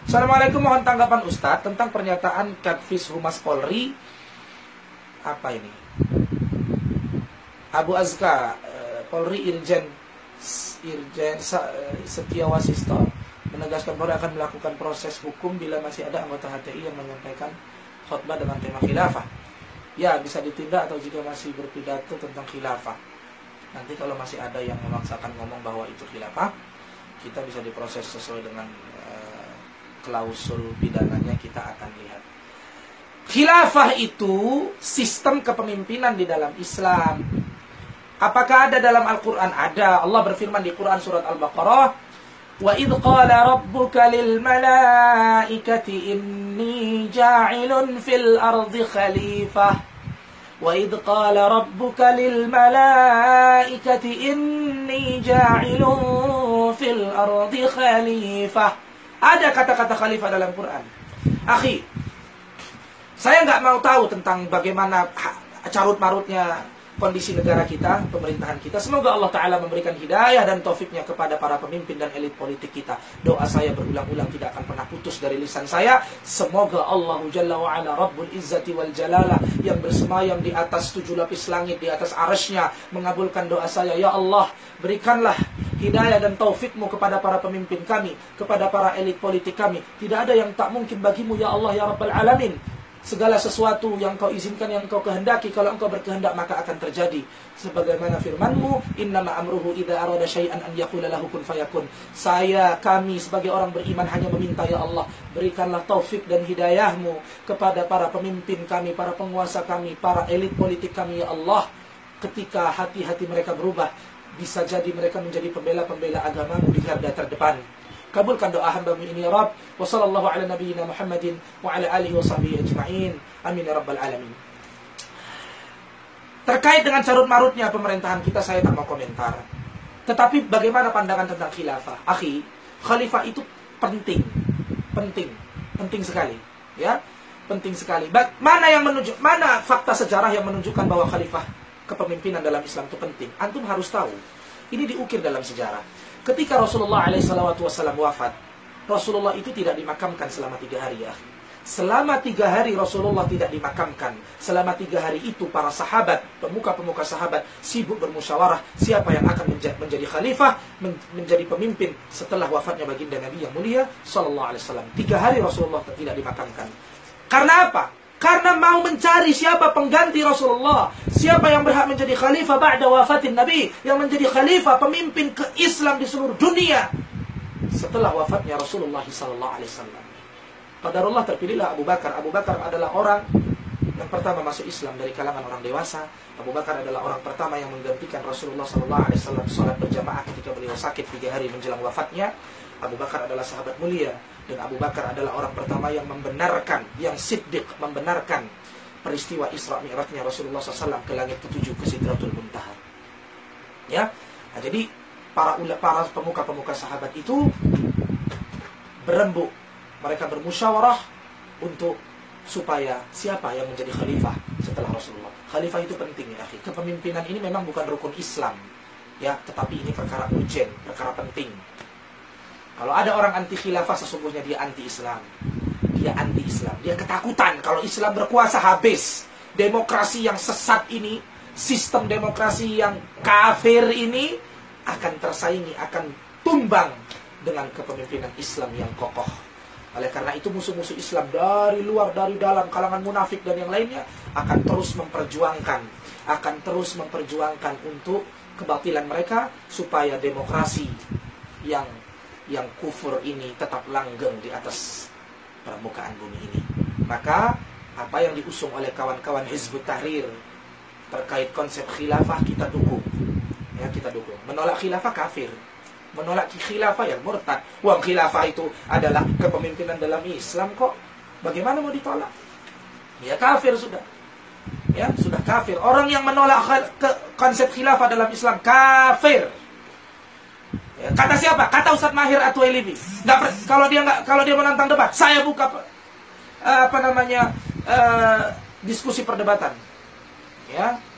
Assalamualaikum, mohon tanggapan Ustadz tentang pernyataan Kadfis Humas Polri. Apa ini? Abu Azka, Polri Irjen Setiawasisto menegaskan Polri akan melakukan proses hukum bila masih ada anggota HTI yang menyampaikan khutbah dengan tema khilafah. Ya, bisa ditindak atau jika masih berpidato tentang khilafah. Nanti kalau masih ada yang memaksakan ngomong bahwa itu khilafah, kita bisa diproses sesuai dengan klausul pidananya, kita akan lihat. Khilafah itu sistem kepemimpinan di dalam Islam. Apakah ada dalam Al-Quran? Ada. Allah berfirman di Quran surat Al-Baqarah, wa idh qala rabbuka lil malaikati inni ja'ilun fil ardi khalifah. Wa idh qala rabbuka lil malaikati inni ja'ilun fil ardi khalifah. Ada kata-kata khalifah dalam Quran. Akhi, saya nggak mau tahu tentang bagaimana carut-marutnya kondisi negara kita, pemerintahan kita. Semoga Allah Ta'ala memberikan hidayah dan taufiknya kepada para pemimpin dan elit politik kita. Doa saya berulang-ulang tidak akan pernah putus dari lisan saya. Semoga Allah Jalla wa'ala Rabbul Izzati wal Jalalah yang bersemayam di atas 7 lapis langit, di atas arasnya, mengabulkan doa saya. Ya Allah, berikanlah hidayah dan taufikmu kepada para pemimpin kami, kepada para elit politik kami. Tidak ada yang tak mungkin bagimu, ya Allah, ya Rabbal Alamin. Segala sesuatu yang kau izinkan, yang kau kehendaki, kalau engkau berkehendak maka akan terjadi. Sebagaimana firman-Mu, innama amruhu idza arada syai'an an yaqula lahu kun fayakun. Kami sebagai orang beriman hanya meminta, ya Allah, berikanlah taufik dan hidayah-Mu kepada para pemimpin kami, para penguasa kami, para elit politik kami, ya Allah. Ketika hati-hati mereka berubah, bisa jadi mereka menjadi pembela-pembela agama-Mu di garda terdepan. Kabulkan doa hamba-Mu ini ya Rabb. Wa sallallahu ala nabiyyina Muhammadin wa ala alihi wa sahbihi ajma'in. Amin ya rabbal alamin. Terkait dengan carut-marutnya pemerintahan kita, saya tak mau komentar. Tetapi bagaimana pandangan tentang khilafah? Akhi, khalifah itu penting sekali, ya. Penting sekali. Mana fakta sejarah yang menunjukkan bahwa khalifah kepemimpinan dalam Islam itu penting? Antum harus tahu. Ini diukir dalam sejarah. Ketika Rasulullah SAW wafat, Rasulullah itu tidak dimakamkan selama 3 hari, ya. Selama 3 hari Rasulullah tidak dimakamkan. Selama 3 hari itu para sahabat, pemuka-pemuka sahabat sibuk bermusyawarah siapa yang akan menjadi khalifah, menjadi pemimpin setelah wafatnya baginda Nabi yang mulia sallallahu alaihi wasallam. 3 hari Rasulullah tidak dimakamkan. Karena apa? Karena mau mencari siapa pengganti Rasulullah, siapa yang berhak menjadi khalifah ba'da wafatin Nabi, yang menjadi khalifah, pemimpin ke Islam di seluruh dunia setelah wafatnya Rasulullah sallallahu alaihi wasallam. Qadarullah terpilihlah Abu Bakar. Abu Bakar adalah orang yang pertama masuk Islam dari kalangan orang dewasa. Abu Bakar adalah orang pertama yang menggantikan Rasulullah sallallahu alaihi wasallam salat berjamaah ketika beliau sakit 3 hari menjelang wafatnya. Abu Bakar adalah sahabat mulia, dan Abu Bakar adalah orang pertama yang membenarkan, yang siddiq, membenarkan peristiwa Isra Mi'rajnya Rasulullah SAW ke langit ke-7, ke Sidratul Muntaha. Ya, nah, jadi para pemuka-pemuka sahabat itu berembuk, mereka bermusyawarah untuk supaya siapa yang menjadi khalifah setelah Rasulullah. Khalifah itu penting, ya akhi. Kepemimpinan ini memang bukan rukun Islam, ya, tetapi ini perkara urgent, perkara penting. Kalau ada orang anti khilafah, sesungguhnya dia anti-Islam. Dia anti-Islam. Dia ketakutan kalau Islam berkuasa habis. Demokrasi yang sesat ini, sistem demokrasi yang kafir ini akan tersaingi, akan tumbang dengan kepemimpinan Islam yang kokoh. Oleh karena itu musuh-musuh Islam dari luar, dari dalam, kalangan munafik dan yang lainnya akan terus memperjuangkan untuk kebatilan mereka supaya demokrasi yang kufur ini tetap langgeng di atas permukaan bumi ini. Maka apa yang diusung oleh kawan-kawan Hizbut Tahrir terkait konsep khilafah kita dukung. Ya, kita dukung. Menolak khilafah kafir. Menolak khilafah ya murtad. Wah, khilafah itu adalah kepemimpinan dalam Islam kok. Bagaimana mau ditolak? Ya kafir sudah. Ya, sudah kafir. Orang yang menolak konsep khilafah dalam Islam kafir. Ya, kata siapa? Kata Ustadz Mahir At-Tuwailibi. Kalau dia menantang debat, saya buka diskusi perdebatan. Ya,